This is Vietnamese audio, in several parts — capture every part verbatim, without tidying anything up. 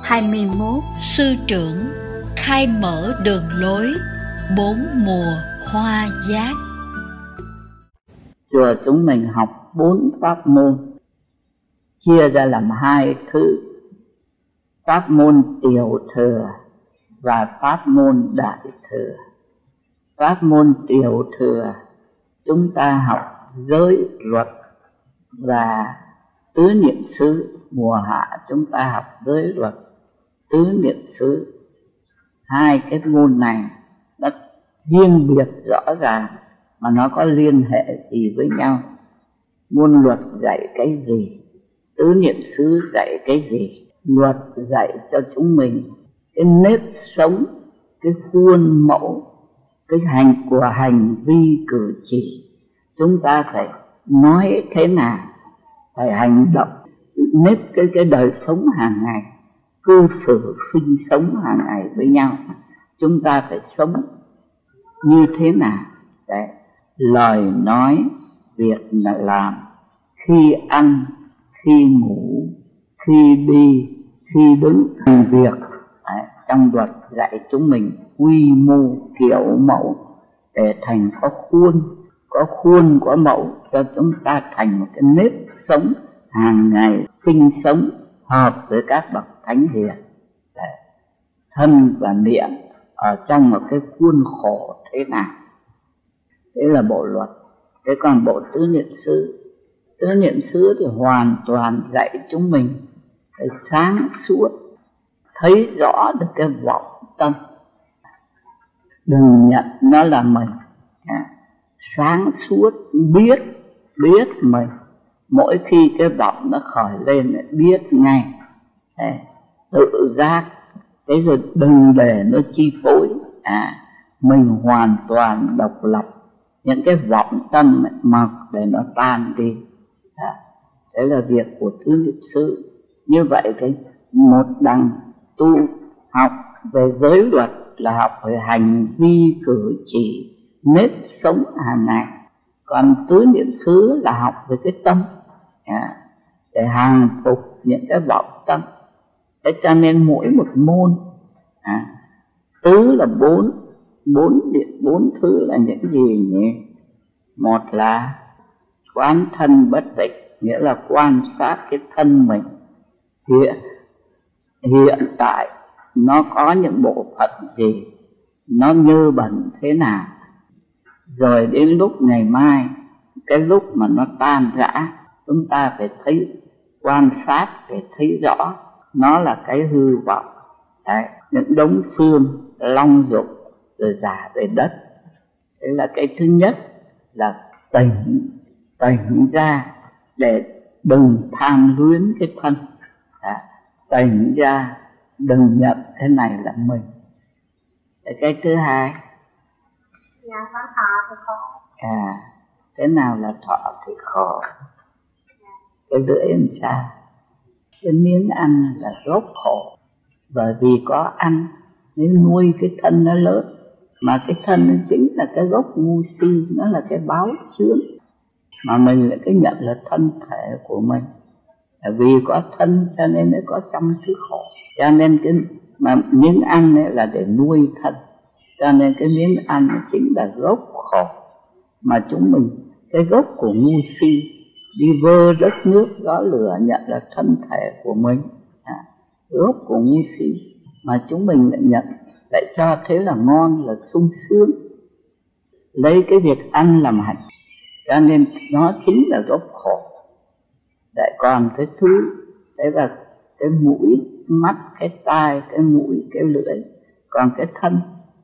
hai mươi mốt. Sư trưởng khai mở đường lối bốn mùa hoa giác. Chùa chúng mình học bốn pháp môn, chia ra làm hai thứ: pháp môn tiểu thừa và pháp môn đại thừa. Pháp môn tiểu thừa chúng ta học giới luật và tứ niệm xứ. Mùa hạ chúng ta học giới luật, tứ niệm xứ. Hai cái môn này nó riêng biệt rõ ràng mà nó có liên hệ gì với nhau. Môn luật dạy cái gì, tứ niệm xứ dạy cái gì? Luật dạy cho chúng mình cái nếp sống, cái khuôn mẫu, cái hành của hành vi cử chỉ. Chúng ta phải nói thế nào, phải hành động, nếp cái, cái đời sống hàng ngày, cư xử sinh sống hàng ngày với nhau. Chúng ta phải sống như thế nào? Đấy, lời nói, việc là làm, khi ăn, khi ngủ, khi đi, khi đứng, làm việc. Đấy, trong luật dạy chúng mình quy mô kiểu mẫu để thành có khuôn, có khuôn có mẫu cho chúng ta thành một cái nếp sống hàng ngày sinh sống hợp với các bậc thánh hiền. Đấy, thân và miệng ở trong một cái khuôn khổ thế nào? Thế là bộ luật. Thế còn bộ tứ niệm xứ, tứ niệm xứ thì hoàn toàn dạy chúng mình phải sáng suốt, thấy rõ được cái vọng tâm, đừng nhận nó là mình. Sáng suốt biết, biết mình. Mỗi khi cái vọng nó khởi lên biết ngay, tự giác. Thế rồi đừng để nó chi phối. À, mình hoàn toàn độc lập. Những cái vọng tâm mặc để nó tan đi. À, đấy là việc của tứ niệm xứ. Như vậy cái một đằng tu học về giới luật là học về hành vi cử chỉ, nếp sống hàng ngày. Còn tứ niệm xứ là học về cái tâm, à, để hàng phục những cái vọng tâm. Thế cho nên mỗi một môn, à, tứ là bốn, bốn bốn thứ là những gì nhỉ? Một là quán thân bất tịnh, nghĩa là quan sát cái thân mình hiện hiện tại nó có những bộ phận gì, nó nhơ bẩn thế nào, rồi đến lúc ngày mai, cái lúc mà nó tan rã, chúng ta phải thấy, quan sát để thấy rõ nó là cái hư vọng. Đấy, những đống xương long dục rồi rả về đất. Đấy là cái thứ nhất, là tỉnh tỉnh ra để đừng tham luyến cái thân. À, tỉnh ra đừng nhận cái này là mình. Đấy, cái thứ hai, dạ, thọ thì khổ. À, thế nào là thọ thì khổ? Cái lưỡi làm sao? Cái miếng ăn là gốc khổ. Bởi vì có ăn nên nuôi cái thân nó lớn. Mà cái thân nó chính là cái gốc ngu si, nó là cái báo chướng. Mà mình lại cái nhận là thân thể của mình. Vì có thân cho nên nó có trăm thứ khổ. Cho nên cái mà miếng ăn ấy là để nuôi thân. Cho nên cái miếng ăn nó chính là gốc khổ. Mà chúng mình, cái gốc của ngu si, đi vơ đất nước gió lửa nhận là thân thể của mình. À, gốc của ngu si mà chúng mình lại nhận, lại cho thế là ngon, là sung sướng, lấy cái việc ăn làm hạnh. Cho nên nó chính là gốc khổ. Lại còn cái thứ, đấy là cái mũi, mắt, cái tai, cái mũi, cái lưỡi. Còn cái thân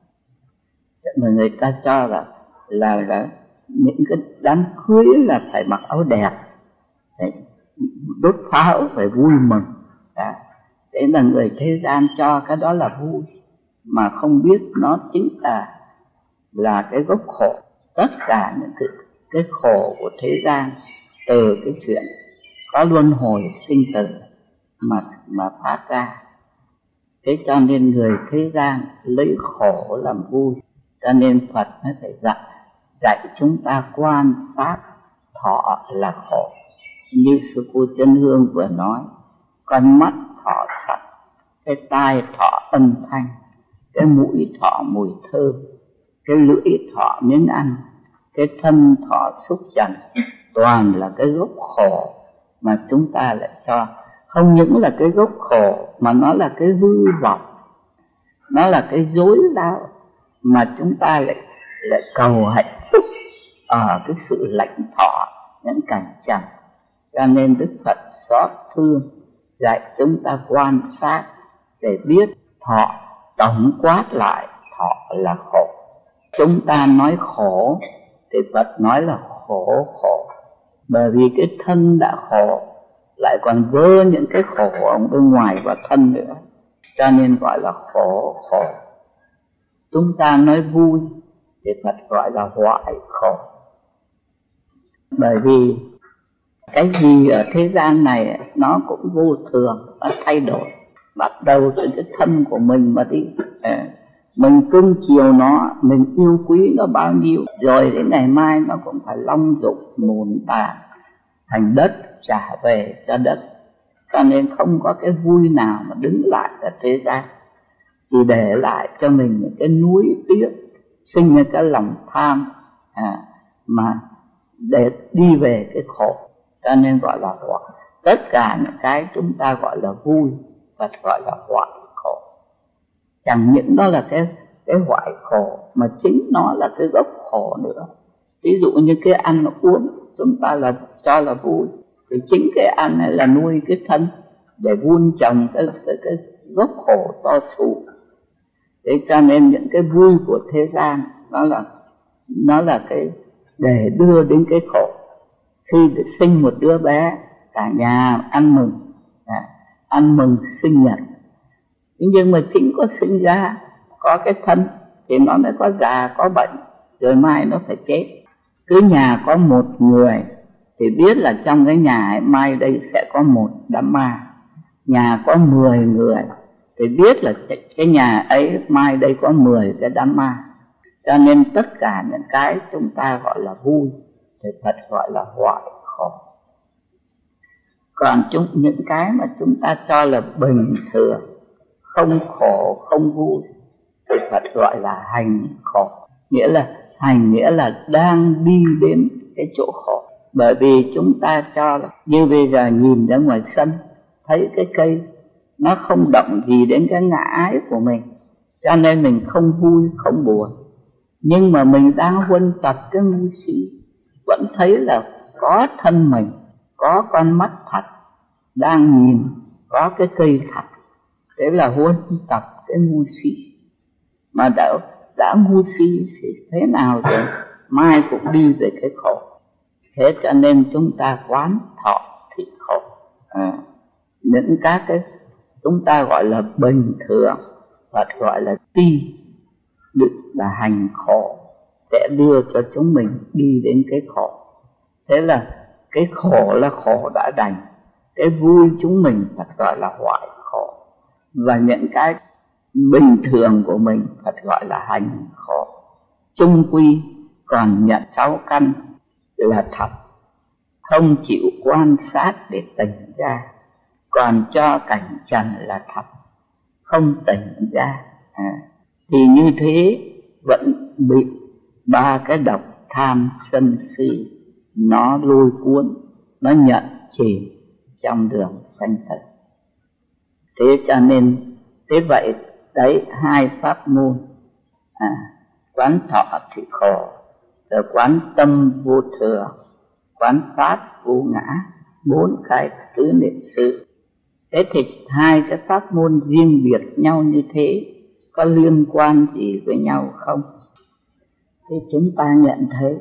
mà người ta cho là là, là những cái đám cưới là phải mặc áo đẹp, phải đốt pháo, phải vui mừng. Đó. Thế là người thế gian cho cái đó là vui, mà không biết nó chính là là cái gốc khổ. Tất cả những cái, cái khổ của thế gian từ cái chuyện có luân hồi sinh tử mà mà phát ra. Thế cho nên người thế gian lấy khổ làm vui. Cho nên Phật mới phải dạy dạy chúng ta quan sát thọ là khổ. Như sư cô Chân Hương vừa nói, con mắt thọ sạch, cái tai thọ âm thanh, cái mũi thọ mùi thơm, cái lưỡi thọ miếng ăn, cái thân thọ xúc chạm. Toàn là cái gốc khổ mà chúng ta lại cho. Không những là cái gốc khổ mà nó là cái hư vọng, nó là cái dối đau mà chúng ta lại lại cầu hạnh phúc ở cái sự lãnh thọ những cảnh trần. Cho nên Đức Phật xót thương dạy chúng ta quan sát để biết thọ tổng quát lại thọ là khổ. Chúng ta nói khổ thì Phật nói là khổ khổ, bởi vì cái thân đã khổ lại còn vơ những cái khổ ở bên ngoài và thân nữa, cho nên gọi là khổ khổ. Chúng ta nói vui thì Phật gọi là hoại khổ, bởi vì cái gì ở thế gian này nó cũng vô thường, nó thay đổi. Bắt đầu từ cái thân của mình mà đi, mình cưng chiều nó, mình yêu quý nó bao nhiêu, rồi đến ngày mai nó cũng phải long dụng mùn tàn thành đất, trả về cho đất. Cho nên không có cái vui nào mà đứng lại ở thế gian, chỉ để lại cho mình những cái nuối tiếc, sinh ra cái lòng tham, à, mà để đi về cái khổ. Cho nên gọi là hoại. Tất cả những cái chúng ta gọi là vui, Phật gọi là hoại khổ. Chẳng những đó là cái cái hoại khổ, mà chính nó là cái gốc khổ nữa. Ví dụ như cái ăn uống chúng ta là cho là vui, thì chính cái ăn này là nuôi cái thân để vun trồng cái cái, cái gốc khổ to xù. Thế cho nên những cái vui của thế gian nó là nó là cái để đưa đến cái khổ. Khi được sinh một đứa bé, cả nhà ăn mừng, à, ăn mừng sinh nhật. Nhưng mà chính có sinh ra, có cái thân thì nó mới có già, có bệnh, rồi mai nó phải chết. Cứ nhà có một người thì biết là trong cái nhà ấy, mai đây sẽ có một đám ma. Nhà có mười người thì biết là cái nhà ấy mai đây có mười cái đám ma. Cho nên tất cả những cái chúng ta gọi là vui thì Phật gọi là hoại khổ. Còn chúng, những cái mà chúng ta cho là bình thường, không khổ, không vui thì Phật gọi là hành khổ. Nghĩa là hành nghĩa là đang đi đến cái chỗ khổ. Bởi vì chúng ta cho là như bây giờ nhìn ra ngoài sân, thấy cái cây nó không động gì đến cái ngã ái của mình, cho nên mình không vui, không buồn. Nhưng mà mình đang huân tập cái ngu si, vẫn thấy là có thân mình, có con mắt thật, đang nhìn, có cái cây thật. Thế là huân tập cái ngu si. Mà đã, đã ngu si thì thế nào rồi mai cũng đi về cái khổ. Thế cho nên chúng ta quán thọ thị khổ. À, những các cái chúng ta gọi là bình thường, Phật gọi là ti, định là hành khổ, sẽ đưa cho chúng mình đi đến cái khổ. Thế là cái khổ là khổ đã đành, cái vui chúng mình Phật gọi là hoại khổ. Và những cái bình thường của mình Phật gọi là hành khổ. Chung quy còn nhận sáu căn là thật, không chịu quan sát để tỉnh ra, còn cho cảnh trần là thật, không tỉnh ra. À, thì như thế vẫn bị ba cái độc tham sân si nó lôi cuốn, nó nhận chìm trong đường sanh tử. Thế cho nên thế vậy đấy, hai pháp môn, à, quán thọ thị khổ, rồi quán tâm vô thường, quán pháp vô ngã, bốn cái tứ niệm xứ. Thế thì hai cái pháp môn riêng biệt nhau như thế có liên quan gì với nhau không? Thì chúng ta nhận thấy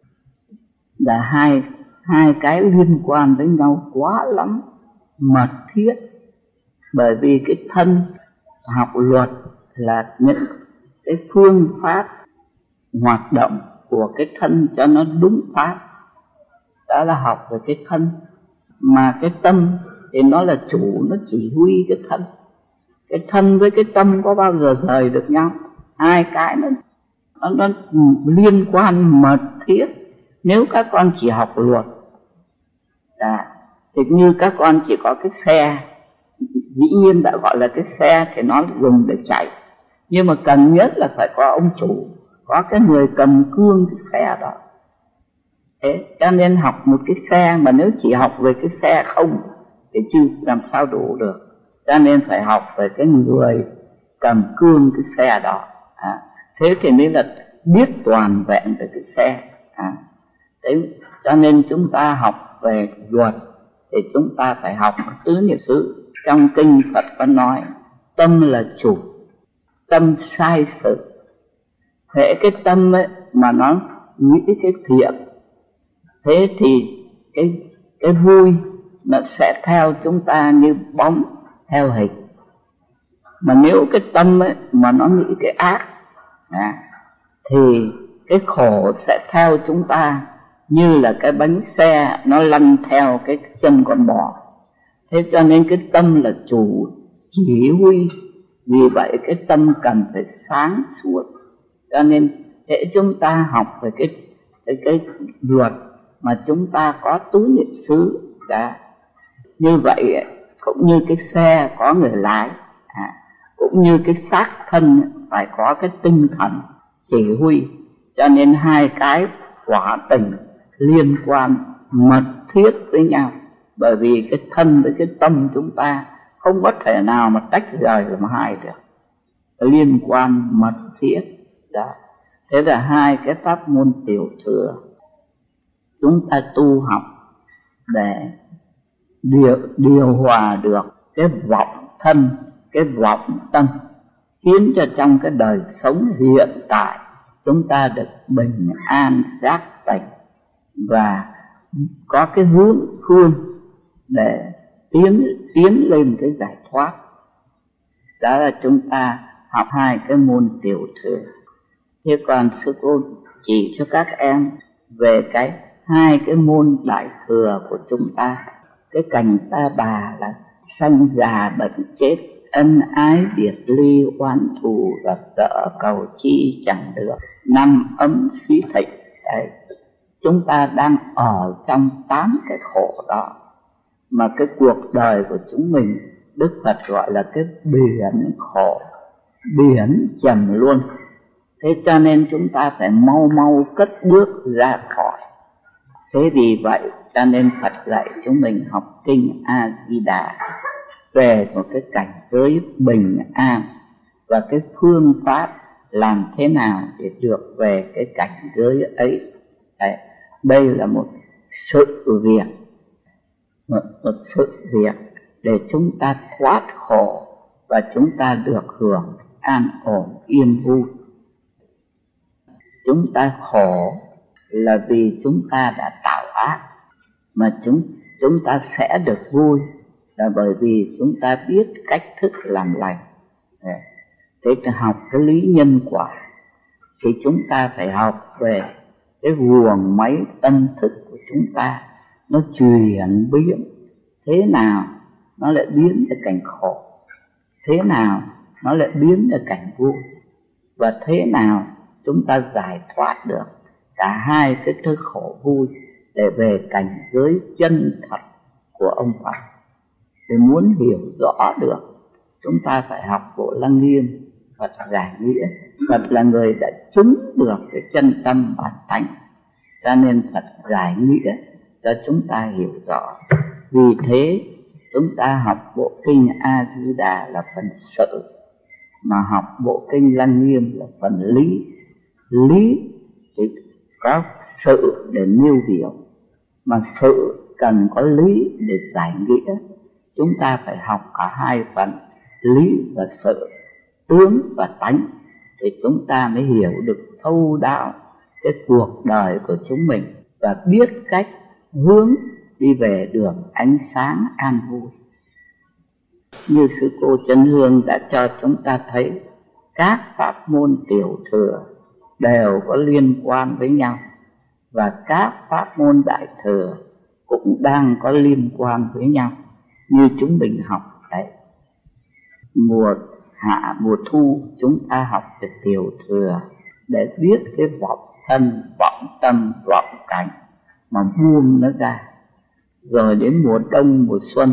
là hai, hai cái liên quan với nhau quá lắm, mật thiết. Bởi vì cái thân học luật là những cái phương pháp hoạt động của cái thân cho nó đúng pháp, đó là học về cái thân. Mà cái tâm thì nó là chủ, nó chỉ huy cái thân. Cái thân với cái tâm có bao giờ rời được nhau? Hai cái nó, nó, nó liên quan mật thiết. Nếu các con chỉ học luật à, thì như các con chỉ có cái xe dĩ nhiên đã gọi là cái xe thì nó dùng để chạy, nhưng mà cần nhất là phải có ông chủ, có cái người cầm cương cái xe đó. Thế cho nên học một cái xe, mà nếu chỉ học về cái xe không thì chưa làm sao đủ được, cho nên phải học về cái người cầm cương cái xe đó. À, thế thì mới là biết toàn vẹn về cái xe. À, thế cho nên chúng ta học về luật thì chúng ta phải học tứ niệm xứ. Trong kinh Phật có nói tâm là chủ, tâm sai sự. Thế cái tâm ấy mà nó nghĩ cái thiện, thế thì cái cái vui nó sẽ theo chúng ta như bóng theo hình. Mà nếu cái tâm ấy mà nó nghĩ cái ác, à, thì cái khổ sẽ theo chúng ta như là cái bánh xe nó lăn theo cái chân con bò. Thế cho nên cái tâm là chủ chỉ huy, vì vậy cái tâm cần phải sáng suốt. Cho nên để chúng ta học về cái cái cái luật mà chúng ta có tứ niệm xứ đã. Như vậy cũng như cái xe có người lái, à, cũng như cái xác thân phải có cái tinh thần chỉ huy. Cho nên hai cái quả tình liên quan mật thiết với nhau, bởi vì cái thân với cái tâm chúng ta không có thể nào mà tách rời làm hai được, liên quan mật thiết đó. Thế là hai cái pháp môn tiểu thừa chúng ta tu học để điều, điều hòa được cái vọng thân, cái vọng tâm, khiến cho trong cái đời sống hiện tại chúng ta được bình an giác tỉnh và có cái hướng phương để tiến tiến lên cái giải thoát. Đó là chúng ta học hai cái môn tiểu thừa. Thế còn sư cô chỉ cho các em về cái hai cái môn đại thừa của chúng ta. Cái cảnh ta bà là sanh già bệnh chết, ân ái biệt ly, oán thù gặp gỡ, cầu chi chẳng được, năm ấm suy thịnh. Đấy, chúng ta đang ở trong tám cái khổ đó, mà cái cuộc đời của chúng mình Đức Phật gọi là cái biển khổ, biển trầm luôn. Thế cho nên chúng ta phải mau mau cất bước ra khỏi. Thế vì vậy cho nên Phật dạy chúng mình học kinh A Di Đà về một cái cảnh giới bình an và cái phương pháp làm thế nào để được về cái cảnh giới ấy. Đấy, đây là một sự việc, một, một sự việc để chúng ta thoát khổ và chúng ta được hưởng an ổn yên vui. Chúng ta khổ là vì chúng ta đã tạo ác, mà chúng chúng ta sẽ được vui là bởi vì chúng ta biết cách thức làm lành. Thế thì học cái lý nhân quả thì chúng ta phải học về cái guồng máy tâm thức của chúng ta, nó chuyển biến thế nào nó lại biến ra cảnh khổ, thế nào nó lại biến ra cảnh vui, và thế nào chúng ta giải thoát được cả hai cái thứ khổ vui để về cảnh giới chân thật của ông Phật. Để muốn hiểu rõ được, chúng ta phải học bộ Lăng Nghiêm, Phật giải nghĩa. Phật là người đã chứng được cái chân tâm bản tánh, cho nên Phật giải nghĩa cho chúng ta hiểu rõ. Vì thế chúng ta học bộ kinh A Di Đà là phần sự, mà học bộ kinh Lăng Nghiêm là phần lý. Lý thì có sự để nêu biểu, mà sự cần có lý để giải nghĩa. Chúng ta phải học cả hai phần, lý và sự, tướng và tánh, thì chúng ta mới hiểu được thấu đáo cái cuộc đời của chúng mình và biết cách hướng đi về đường ánh sáng an vui. Như sư cô Chân Hương đã cho chúng ta thấy, các pháp môn tiểu thừa đều có liên quan với nhau, và các pháp môn đại thừa cũng đang có liên quan với nhau như chúng mình học đấy. Mùa hạ mùa thu chúng ta học về tiểu thừa để biết cái vọng thân, vọng tâm, vọng cảnh mà buông nó ra. Rồi đến mùa đông, mùa xuân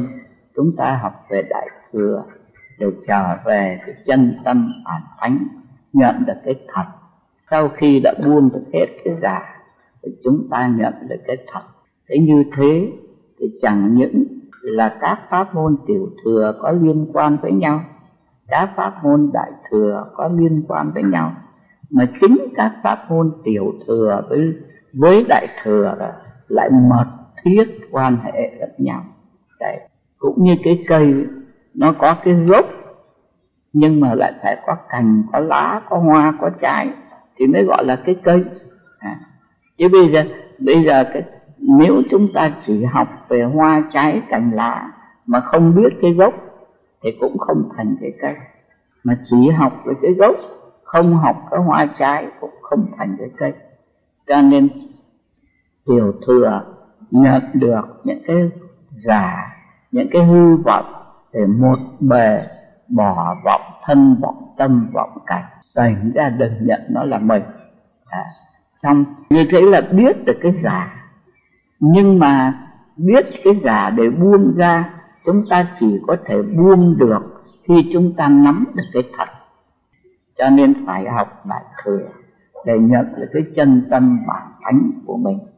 chúng ta học về Đại Thừa để trở về cái chân tâm bản tánh, nhận được cái thật. Sau khi đã buông được hết cái giả thì chúng ta nhận được cái thật. Thế như thế thì chẳng những là các pháp môn tiểu thừa có liên quan với nhau, các pháp môn đại thừa có liên quan với nhau, mà chính các pháp môn tiểu thừa với với đại thừa là lại mật thiết quan hệ lẫn nhau. Đấy, cũng như cái cây nó có cái gốc nhưng mà lại phải có cành, có lá, có hoa, có trái thì mới gọi là cái cây. À, chứ bây giờ bây giờ cái nếu chúng ta chỉ học về hoa trái cành lá mà không biết cái gốc thì cũng không thành cái cây, mà chỉ học về cái gốc không học cái hoa trái cũng không thành cái cây. Cho nên tiểu thừa nhận được những cái giả, những cái hư vọng để một bề bỏ vọng thân, vọng tâm, vọng cảnh, thành ra đừng nhận nó là mình. À, xong như thế là biết được cái giả, nhưng mà biết cái giả để buông ra, chúng ta chỉ có thể buông được khi chúng ta nắm được cái thật. Cho nên phải học Đại Thừa để nhận được cái chân tâm bản tánh của mình.